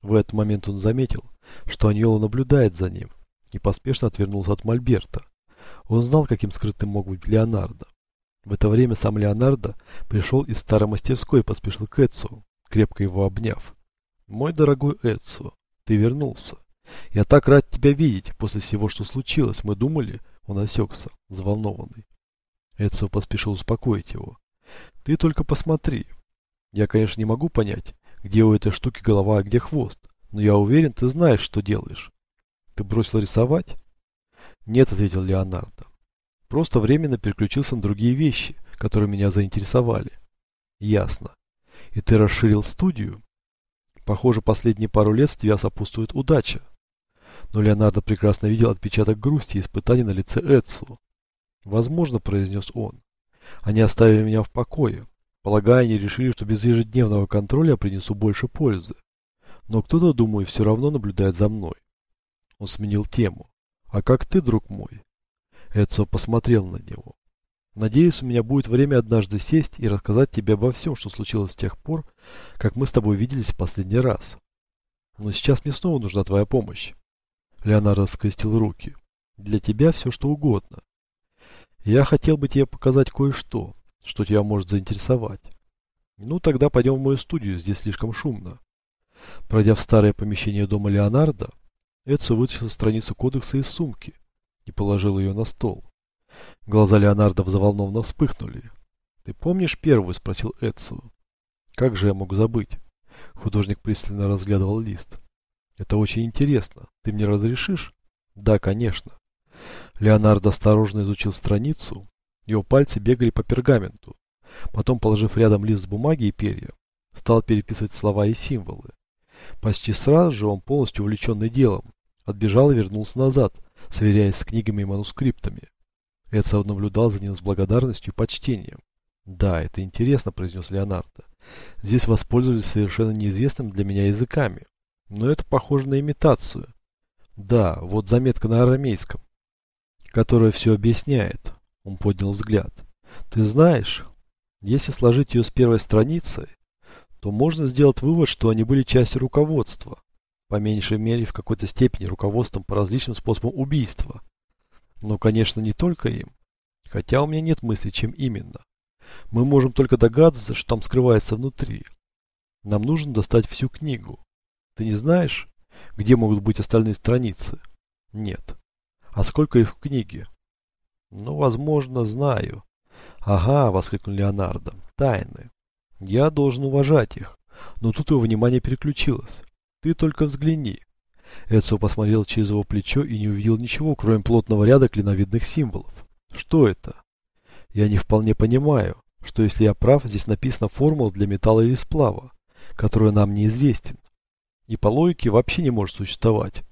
В этот момент он заметил, что Аньоло наблюдает за ним, и поспешно отвернулся от Мольберта. Он знал, каким скрытым мог быть Леонардо. В это время сам Леонардо пришел из старой мастерской и поспешил к Эцио, крепко его обняв. «Мой дорогой Эцио, ты вернулся. Я так рад тебя видеть после всего, что случилось. Мы думали...» Он осекся, взволнованный. Эцио поспешил успокоить его. «Ты только посмотри. Я, конечно, не могу понять, где у этой штуки голова, а где хвост, но я уверен, ты знаешь, что делаешь. Ты бросил рисовать?» «Нет», — ответил Леонардо. «Просто временно переключился на другие вещи, которые меня заинтересовали». «Ясно. И ты расширил студию?» «Похоже, последние пару лет тебя сопутствует удача». Но Леонардо прекрасно видел отпечаток грусти и испытаний на лице Эцио. «Возможно», — произнес он, — «они оставили меня в покое. Полагаю, они решили, что без ежедневного контроля я принесу больше пользы. Но кто-то, думаю, все равно наблюдает за мной». Он сменил тему. «А как ты, друг мой?» Эцио посмотрел на него. «Надеюсь, у меня будет время однажды сесть и рассказать тебе обо всем, что случилось с тех пор, как мы с тобой виделись в последний раз. Но сейчас мне снова нужна твоя помощь». Леонардо скрестил руки. «Для тебя все, что угодно. Я хотел бы тебе показать кое-что, что тебя может заинтересовать. Ну, тогда пойдем в мою студию, здесь слишком шумно». Пройдя в старое помещение дома Леонардо, Эцио вытащил страницу кодекса из сумки и положил ее на стол. Глаза Леонардо взволнованно вспыхнули. «Ты помнишь первую?» — спросил Эцио. «Как же я мог забыть?» Художник пристально разглядывал лист. «Это очень интересно. Ты мне разрешишь?» «Да, конечно». Леонардо осторожно изучил страницу. Его пальцы бегали по пергаменту. Потом, положив рядом лист с бумаги и перья, стал переписывать слова и символы. Почти сразу же он, полностью увлеченный делом, отбежал и вернулся назад, сверяясь с книгами и манускриптами. Эцио наблюдал за ним с благодарностью и почтением. «Да, это интересно», — произнес Леонардо. «Здесь воспользовались совершенно неизвестными для меня языками. Но это похоже на имитацию. Да, вот заметка на арамейском, которая все объясняет». Он поднял взгляд. «Ты знаешь, если сложить ее с первой страницей, то можно сделать вывод, что они были частью руководства. По меньшей мере, в какой-то степени руководством по различным способам убийства. Но, конечно, не только им. Хотя у меня нет мысли, чем именно. Мы можем только догадываться, что там скрывается внутри. Нам нужно достать всю книгу. Ты не знаешь, где могут быть остальные страницы?» «Нет». «А сколько их в книге?» «Ну, возможно, знаю». «Ага», — воскликнул Леонардо. «Тайны. Я должен уважать их». Но тут его внимание переключилось. «Ты только взгляни». Эцио посмотрел через его плечо и не увидел ничего, кроме плотного ряда клиновидных символов. «Что это?» «Я не вполне понимаю, что если я прав, здесь написана формула для металла или сплава, которая нам неизвестен. И по логике вообще не может существовать.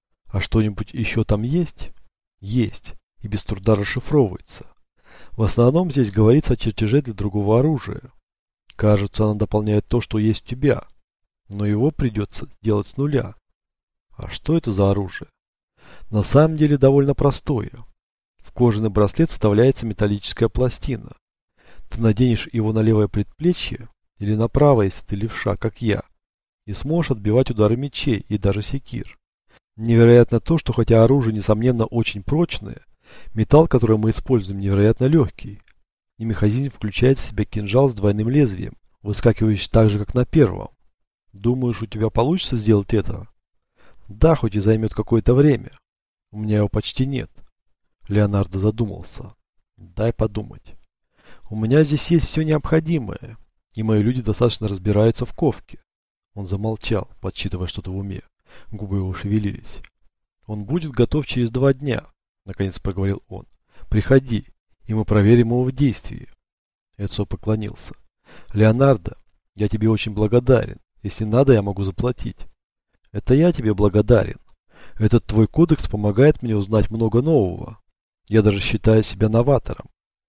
А что-нибудь еще там есть?» «Есть. И без труда расшифровывается. В основном здесь говорится о чертеже для другого оружия. Кажется, она дополняет то, что есть у тебя. Но его придется делать с нуля». «А что это за оружие?» «На самом деле довольно простое. В кожаный браслет вставляется металлическая пластина. Ты наденешь его на левое предплечье или на правое, если ты левша, как я, и сможешь отбивать удары мечей и даже секир. Невероятно то, что хотя оружие, несомненно, очень прочное, металл, который мы используем, невероятно легкий. И механизм включает в себя кинжал с двойным лезвием, выскакивающий так же, как на первом. Думаешь, у тебя получится сделать это?» «Да, хоть и займет какое-то время. У меня его почти нет». Леонардо задумался. «Дай подумать. У меня здесь есть все необходимое, и мои люди достаточно разбираются в ковке». Он замолчал, подсчитывая что-то в уме. Губы его шевелились. «Он будет готов через 2 дня», — наконец проговорил он. «Приходи, и мы проверим его в действии». Эцио поклонился. «Леонардо, я тебе очень благодарен. Если надо, я могу заплатить». «Это я тебе благодарен. Этот твой кодекс помогает мне узнать много нового. Я даже считаю себя новатором.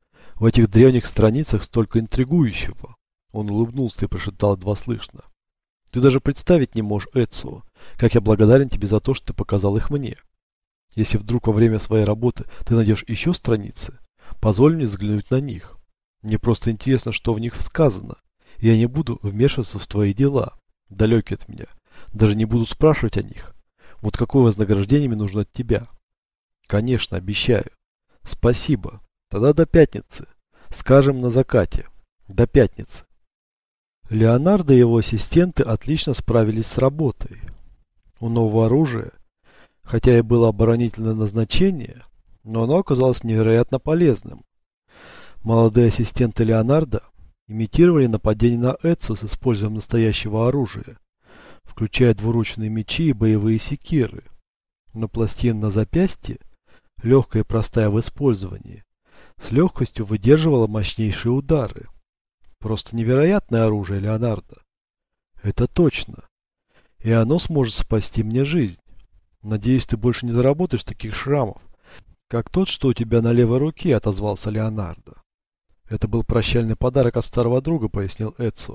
В этих древних страницах столько интригующего». Он улыбнулся и прошептал едва слышно. «Ты даже представить не можешь, Эцио, как я благодарен тебе за то, что ты показал их мне. Если вдруг во время своей работы ты найдешь еще страницы, позволь мне взглянуть на них. Мне просто интересно, что в них сказано, и я не буду вмешиваться в твои дела, далекие от меня. Даже не буду спрашивать о них. Вот какое вознаграждение мне нужно от тебя? Конечно, обещаю. Спасибо. Тогда до пятницы. Скажем, на закате. До пятницы. Леонардо и его ассистенты отлично справились с работой. У нового оружия, хотя и было оборонительное назначение, но оно оказалось невероятно полезным. Молодые ассистенты Леонардо имитировали нападение на Эцио с использованием настоящего оружия, включая двуручные мечи и боевые секиры. Но пластина на запястье, легкая и простая в использовании, с легкостью выдерживала мощнейшие удары. Просто невероятное оружие, Леонардо. Это точно. И оно сможет спасти мне жизнь. Надеюсь, ты больше не заработаешь таких шрамов, как тот, что у тебя на левой руке, отозвался Леонардо. Это был прощальный подарок от старого друга, пояснил Эцио.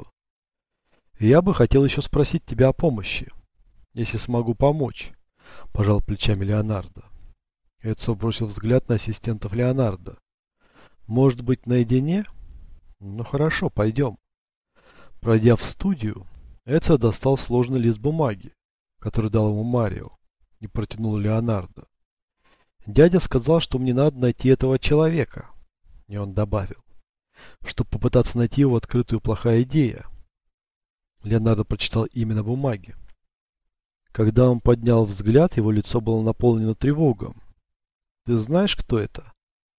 Я бы хотел еще спросить тебя о помощи, если смогу помочь, пожал плечами Леонардо. Эцио бросил взгляд на ассистентов Леонардо. Может быть, наедине? Ну хорошо, пойдем. Пройдя в студию, Эцио достал сложный лист бумаги, который дал ему Марио, и протянул Леонардо. Дядя сказал, что мне надо найти этого человека. И он добавил, чтобы попытаться найти его открытую плохая идея. Леонардо прочитал имя на бумаге. Когда он поднял взгляд, его лицо было наполнено тревогой. Ты знаешь, кто это?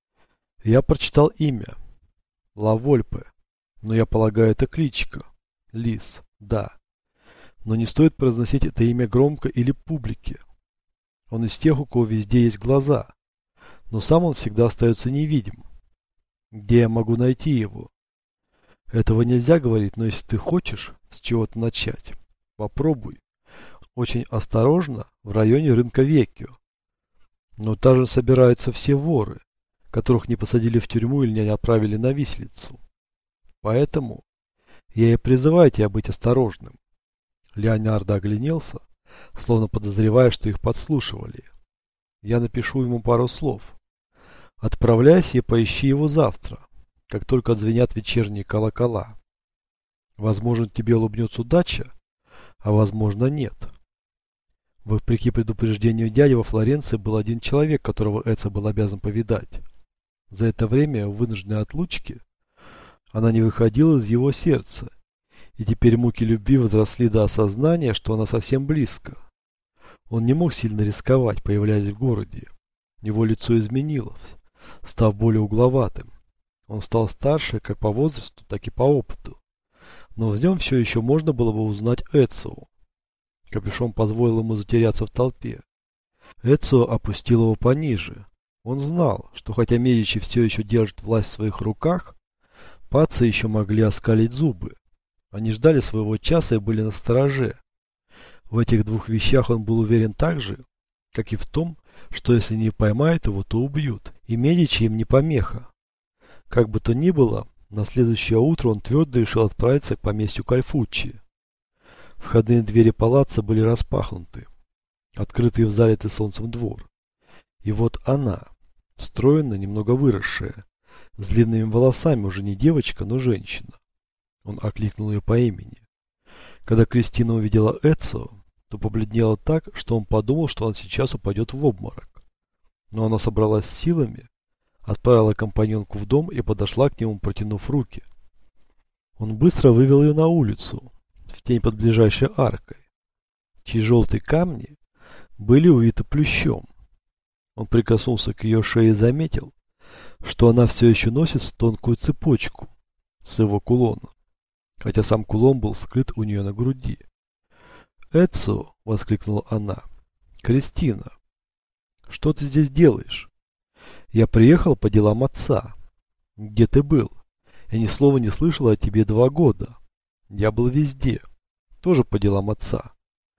Я прочитал имя. Ла Вольпе. Но я полагаю, это кличка. Лис. Да. Но не стоит произносить это имя громко или публике. Он из тех, у кого везде есть глаза. Но сам он всегда остается невидим. Где я могу найти его? Этого нельзя говорить, но если ты хочешь с чего-то начать, попробуй. Очень осторожно в районе рынка Веккио. Но там же собираются все воры, которых не посадили в тюрьму или не отправили на виселицу. Поэтому я и призываю тебя быть осторожным. Леонардо огляделся, словно подозревая, что их подслушивали. Я напишу ему пару слов. Отправляйся и поищи его завтра, как только отзвенят вечерние колокола. Возможно, тебе улыбнется удача, а возможно, нет. Вопреки предупреждению дяди, во Флоренции был один человек, которого Эцио был обязан повидать. За это время, в вынужденной отлучке, она не выходила из его сердца, и теперь муки любви возросли до осознания, что она совсем близко. Он не мог сильно рисковать, появляясь в городе. Его лицо изменилось, став более угловатым. Он стал старше как по возрасту, так и по опыту. Но в нем все еще можно было бы узнать Эцио. Капюшон позволил ему затеряться в толпе. Эцио опустил его пониже. Он знал, что хотя Медичи все еще держат власть в своих руках, пацы еще могли оскалить зубы. Они ждали своего часа и были настороже. В этих двух вещах он был уверен так же, как и в том, что если не поймают его, то убьют, и Медичи им не помеха. Как бы то ни было, на следующее утро он твердо решил отправиться к поместью Кальфуччи. Входные двери палаца были распахнуты, открытый в залитый солнцем двор. И вот она, стройная, немного выросшая, с длинными волосами, уже не девочка, но женщина. Он окликнул ее по имени. Когда Кристина увидела Эцио, то побледнела так, что он подумал, что он сейчас упадет в обморок. Но она собралась с силами, отправила компаньонку в дом и подошла к нему, протянув руки. Он быстро вывел ее на улицу, в тень под ближайшей аркой, чьи желтые камни были увиты плющом. Он прикоснулся к ее шее и заметил, что она все еще носит тонкую цепочку с его кулона, хотя сам кулон был скрыт у нее на груди. «Эцио!» — воскликнула она. «Кристина! Что ты здесь делаешь?» «Я приехал по делам отца». «Где ты был? Я ни слова не слышала о тебе 2 года». «Я был везде. Тоже по делам отца.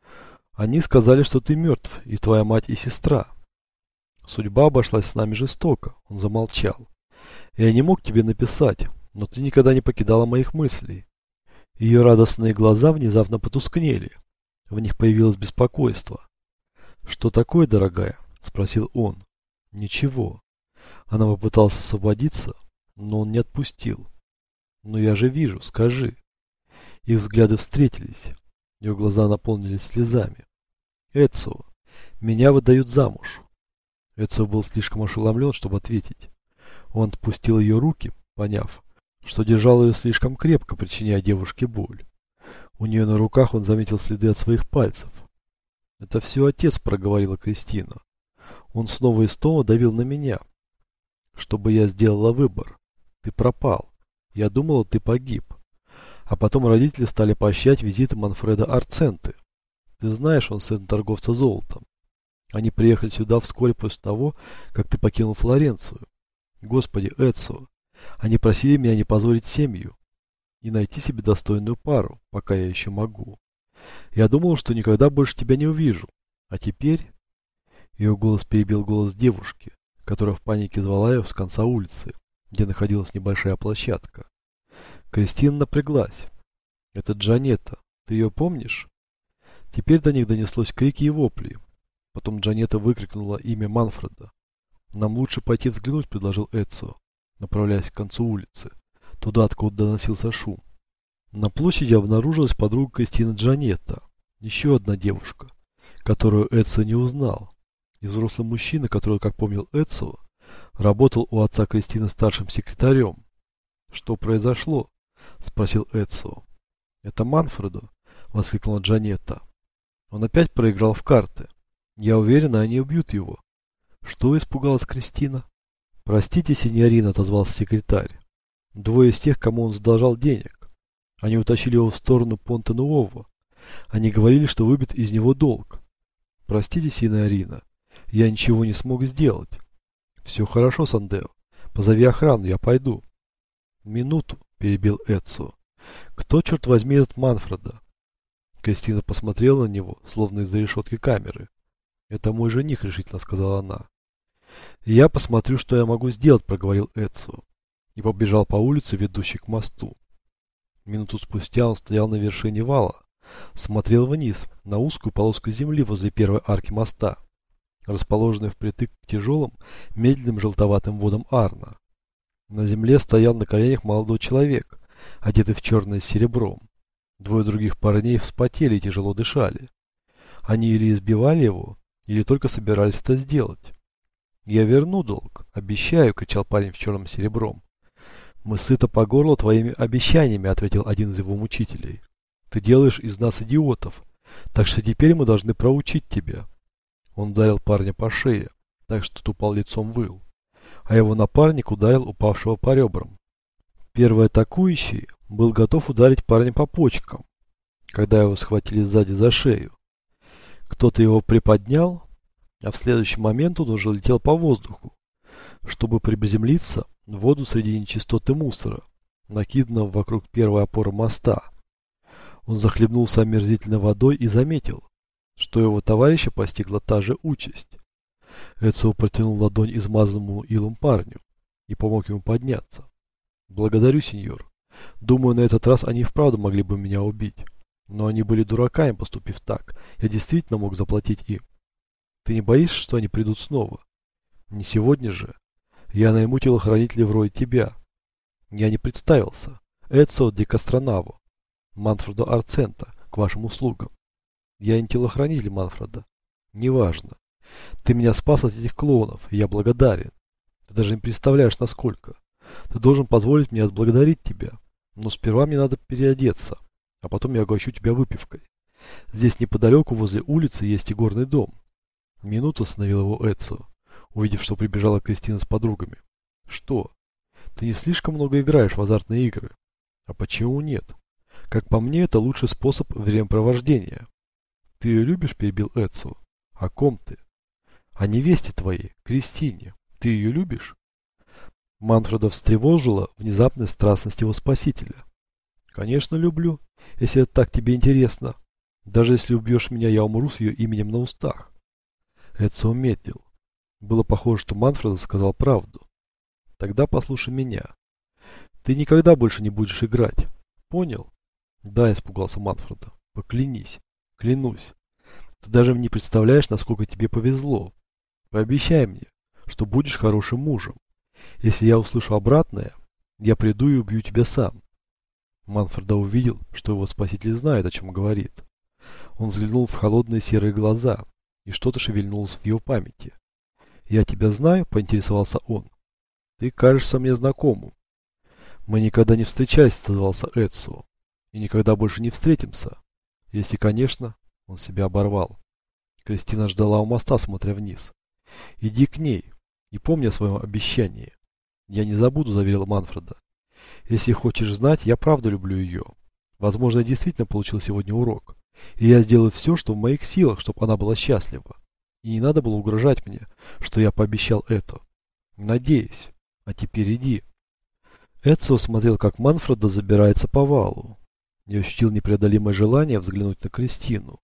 Они сказали, что ты мертв, и твоя мать и сестра». «Судьба обошлась с нами жестоко», — он замолчал. «Я не мог тебе написать, но ты никогда не покидала моих мыслей». Ее радостные глаза внезапно потускнели. В них появилось беспокойство. «Что такое, дорогая?» — спросил он. «Ничего». Она попыталась освободиться, но он не отпустил. «Но я же вижу, скажи». Их взгляды встретились. Ее глаза наполнились слезами. «Эцио, меня выдают замуж». Эцио был слишком ошеломлен, чтобы ответить. Он отпустил ее руки, поняв, что держал ее слишком крепко, причиняя девушке боль. У нее на руках он заметил следы от своих пальцев. «Это все отец», — проговорила Кристина. «Он снова и снова давил на меня, чтобы я сделала выбор. Ты пропал. Я думала, ты погиб». А потом родители стали поощрять визиты Манфреда Арценты. Ты знаешь, он сын торговца золотом. Они приехали сюда вскоре после того, как ты покинул Флоренцию. Господи, Эцио, они просили меня не позорить семью и найти себе достойную пару, пока я еще могу. Я думал, что никогда больше тебя не увижу. А теперь...» Ее голос перебил голос девушки, которая в панике звала ее с конца улицы, где находилась небольшая площадка. Кристина напряглась. «Это Джанетта. Ты ее помнишь?» Теперь до них донеслось крики и вопли. Потом Джанетта выкрикнула имя Манфреда. «Нам лучше пойти взглянуть», — предложил Эцио, направляясь к концу улицы, туда, откуда доносился шум. На площади обнаружилась подруга Кристины Джанетта, еще одна девушка, которую Эцио не узнал. И взрослый мужчина, который, как помнил Эцио, работал у отца Кристины старшим секретарем. «Что произошло?» — спросил Эцио. «Это Манфредо», — воскликнула Джанетта. «Он опять проиграл в карты. Я уверена, они убьют его». «Что?» — испугалась Кристина. «Простите, синьорина», — отозвался секретарь. «Двое из тех, кому он задолжал денег. Они утащили его в сторону Понте-Нуово. Они говорили, что выбит из него долг. Простите, синьорина, я ничего не смог сделать». «Все хорошо, Сандео. Позови охрану, я пойду». «Минуту», — перебил Эцио. «Кто, черт возьми, этот Манфредо?» Кристина посмотрела на него, словно из-за решетки камеры. «Это мой жених», — решительно сказала она. «Я посмотрю, что я могу сделать», — проговорил Эцио. И побежал по улице, ведущей к мосту. Минуту спустя он стоял на вершине вала, смотрел вниз, на узкую полоску земли возле первой арки моста, расположенной впритык к тяжелым, медленным желтоватым водам Арно. На земле стоял на коленях молодой человек, одетый в черное с серебром. Двое других парней вспотели и тяжело дышали. Они или избивали его, или только собирались это сделать. «Я верну долг, обещаю», — кричал парень в черном с серебром. «Мы сыто по горло твоими обещаниями», — ответил один из его мучителей. «Ты делаешь из нас идиотов, так что теперь мы должны проучить тебя». Он ударил парня по шее, так что тот упал лицом выл, а его напарник ударил упавшего по ребрам. Первый атакующий был готов ударить парня по почкам, когда его схватили сзади за шею. Кто-то его приподнял, а в следующий момент он уже летел по воздуху, чтобы приземлиться в воду среди нечистот и мусора, накиданного вокруг первой опоры моста. Он захлебнулся омерзительной водой и заметил, что его товарища постигла та же участь. Эцио протянул ладонь измазанному илом парню и помог ему подняться. «Благодарю, сеньор. Думаю, на этот раз они вправду могли бы меня убить. Но они были дураками, поступив так. Я действительно мог заплатить им. Ты не боишься, что они придут снова? Не сегодня же. Я найму телохранителей вроде тебя. Я не представился. Эцио ди Кастронаво. Манфредо Арцента, к вашим услугам. Я не телохранитель Манфреда. Неважно. Ты меня спас от этих клоунов, и я благодарен. Ты даже не представляешь, насколько. Ты должен позволить мне отблагодарить тебя. Но сперва мне надо переодеться, а потом я угощу тебя выпивкой. Здесь неподалеку, возле улицы, есть игорный дом». Минуту остановил его Эцио, увидев, что прибежала Кристина с подругами. «Что? Ты не слишком много играешь в азартные игры?» «А почему нет? Как по мне, это лучший способ времяпровождения». «Ты ее любишь?» — перебил Эцио. «О ком ты?» «О невесте твоей, Кристине. Ты ее любишь?» Манфреда встревожила внезапная страстность его спасителя. «Конечно, люблю, если это так тебе интересно. Даже если убьешь меня, я умру с ее именем на устах». Эцио медлил. Было похоже, что Манфредо сказал правду. «Тогда послушай меня. Ты никогда больше не будешь играть. Понял?» «Да», — испугался Манфредо. «Поклянись». «Клянусь. Ты даже не представляешь, насколько тебе повезло. Пообещай мне, что будешь хорошим мужем. Если я услышу обратное, я приду и убью тебя сам». Манфредо увидел, что его спаситель знает, о чем говорит. Он взглянул в холодные серые глаза, и что-то шевельнулось в его памяти. «Я тебя знаю?» – поинтересовался он. «Ты кажешься мне знакомым». «Мы никогда не встречались», – отозвался Эцио. «И никогда больше не встретимся. Если, конечно...» – он себя оборвал. Кристина ждала у моста, смотря вниз. «Иди к ней и помни о своем обещании». «Я не забуду», – заверил Манфреда. «Если хочешь знать, я правда люблю ее. Возможно, я действительно получил сегодня урок. И я сделаю все, что в моих силах, чтобы она была счастлива. И не надо было угрожать мне, что я пообещал это. Надеюсь. А теперь иди». Эцио смотрел, как Манфредо забирается по валу. И ощутил непреодолимое желание взглянуть на Кристину.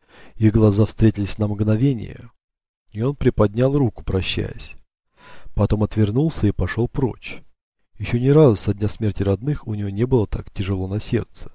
Их глаза встретились на мгновение, и он приподнял руку, прощаясь. Потом отвернулся и пошел прочь. Еще ни разу со дня смерти родных у него не было так тяжело на сердце.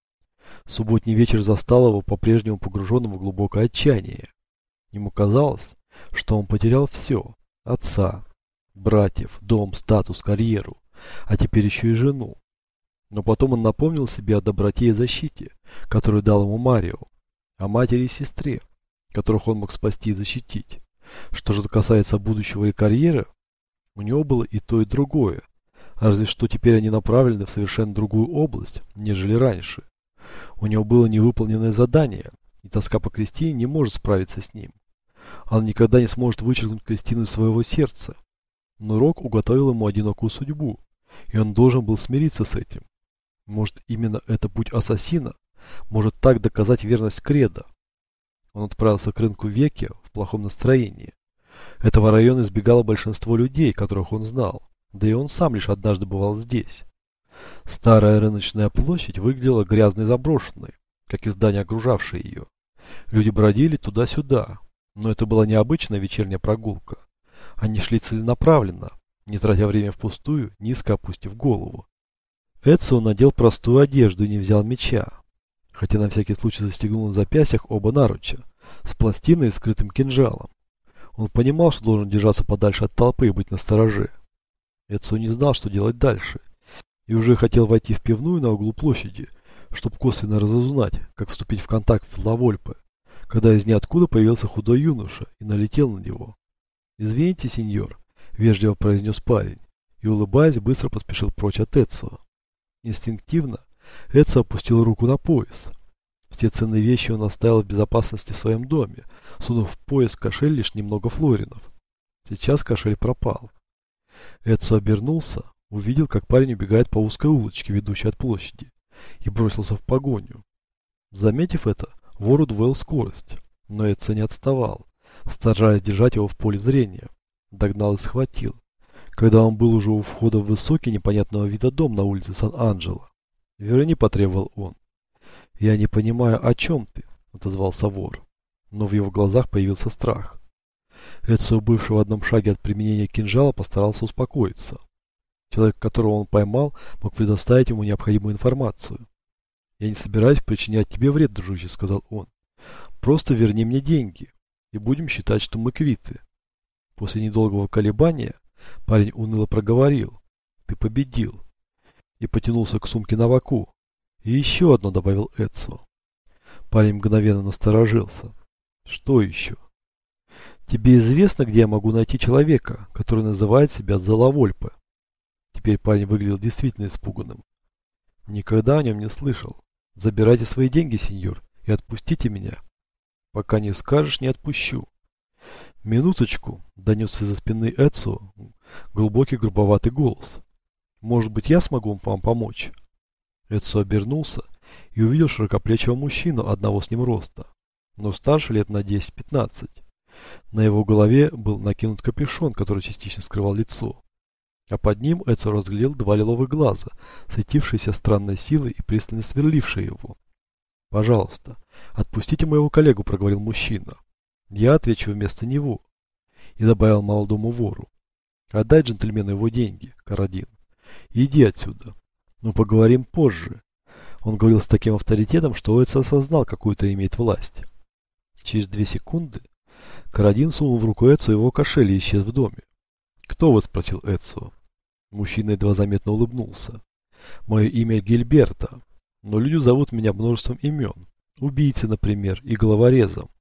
Субботний вечер застал его по-прежнему погруженным в глубокое отчаяние. Ему казалось, что он потерял все: отца, братьев, дом, статус, карьеру, а теперь еще и жену. Но потом он напомнил себе о доброте и защите, которую дал ему Марио, о матери и сестре, которых он мог спасти и защитить. Что же касается будущего и карьеры, у него было и то, и другое, разве что теперь они направлены в совершенно другую область, нежели раньше. У него было невыполненное задание, и тоска по Кристине не может справиться с ним. Он никогда не сможет вычеркнуть Кристину из своего сердца. Но Рок уготовил ему одинокую судьбу, и он должен был смириться с этим. Может, именно это путь ассасина может так доказать верность Кредо. Он отправился к рынку Веки в плохом настроении. Этого района избегало большинство людей, которых он знал, да и он сам лишь однажды бывал здесь. Старая рыночная площадь выглядела грязной и заброшенной, как и здания, окружавшие ее. Люди бродили туда-сюда, но это была необычная вечерняя прогулка. Они шли целенаправленно, не тратя время впустую, низко опустив голову. Эцио надел простую одежду и не взял меча, хотя на всякий случай застегнул на запястьях оба наруча, с пластиной и скрытым кинжалом. Он понимал, что должен держаться подальше от толпы и быть настороже. Эцио не знал, что делать дальше, и уже хотел войти в пивную на углу площади, чтобы косвенно разузнать, как вступить в контакт с Ла Вольпе, когда из ниоткуда появился худой юноша и налетел на него. «Извините, сеньор», — вежливо произнес парень, и, улыбаясь, быстро поспешил прочь от Эцио. Инстинктивно Эцио опустил руку на пояс. Все ценные вещи он оставил в безопасности в своем доме, сунув в пояс кошель лишь немного флоринов. Сейчас кошель пропал. Эцио обернулся, увидел, как парень убегает по узкой улочке, ведущей от площади, и бросился в погоню. Заметив это, вор удвоил скорость, но Эцио не отставал, стараясь держать его в поле зрения. Догнал и схватил, когда он был уже у входа в высокий непонятного вида дом на улице Сан-Анджело. «Верни», — потребовал он. «Я не понимаю, о чем ты», — отозвался вор, но в его глазах появился страх. Эцио, бывший в одном шаге от применения кинжала, постарался успокоиться. Человек, которого он поймал, мог предоставить ему необходимую информацию. «Я не собираюсь причинять тебе вред, дружище», — сказал он. «Просто верни мне деньги, и будем считать, что мы квиты». После недолгого колебания парень уныло проговорил: «Ты победил», и потянулся к сумке на боку. «И еще одно», — добавил Эцио. Парень мгновенно насторожился. «Что еще?» «Тебе известно, где я могу найти человека, который называет себя Ла Вольпе?» Теперь парень выглядел действительно испуганным. «Никогда о нем не слышал. Забирайте свои деньги, сеньор, и отпустите меня». «Пока не скажешь, не отпущу». «Минуточку», — донесся из-за спины Эцио глубокий грубоватый голос. «Может быть, я смогу вам помочь?» Эцио обернулся и увидел широкоплечего мужчину одного с ним роста, но старше лет на 10-15. На его голове был накинут капюшон, который частично скрывал лицо. А под ним Эцио разглядел два лиловых глаза, светившиеся странной силой и пристально сверлившие его. «Пожалуйста, отпустите моего коллегу», — проговорил мужчина. «Я отвечу вместо него». И добавил молодому вору: «Отдай джентльмену его деньги, Карадин. Иди отсюда. Но поговорим позже». Он говорил с таким авторитетом, что Эцио осознал, какую-то имеет власть. Через 2 секунды Карадин сунул в руку Эцио его кошель и исчез в доме. «Кто вы?» — спросил Эцио. Мужчина едва заметно улыбнулся. «Мое имя Гильберто, но люди зовут меня множеством имен. Убийцей, например, и головорезом.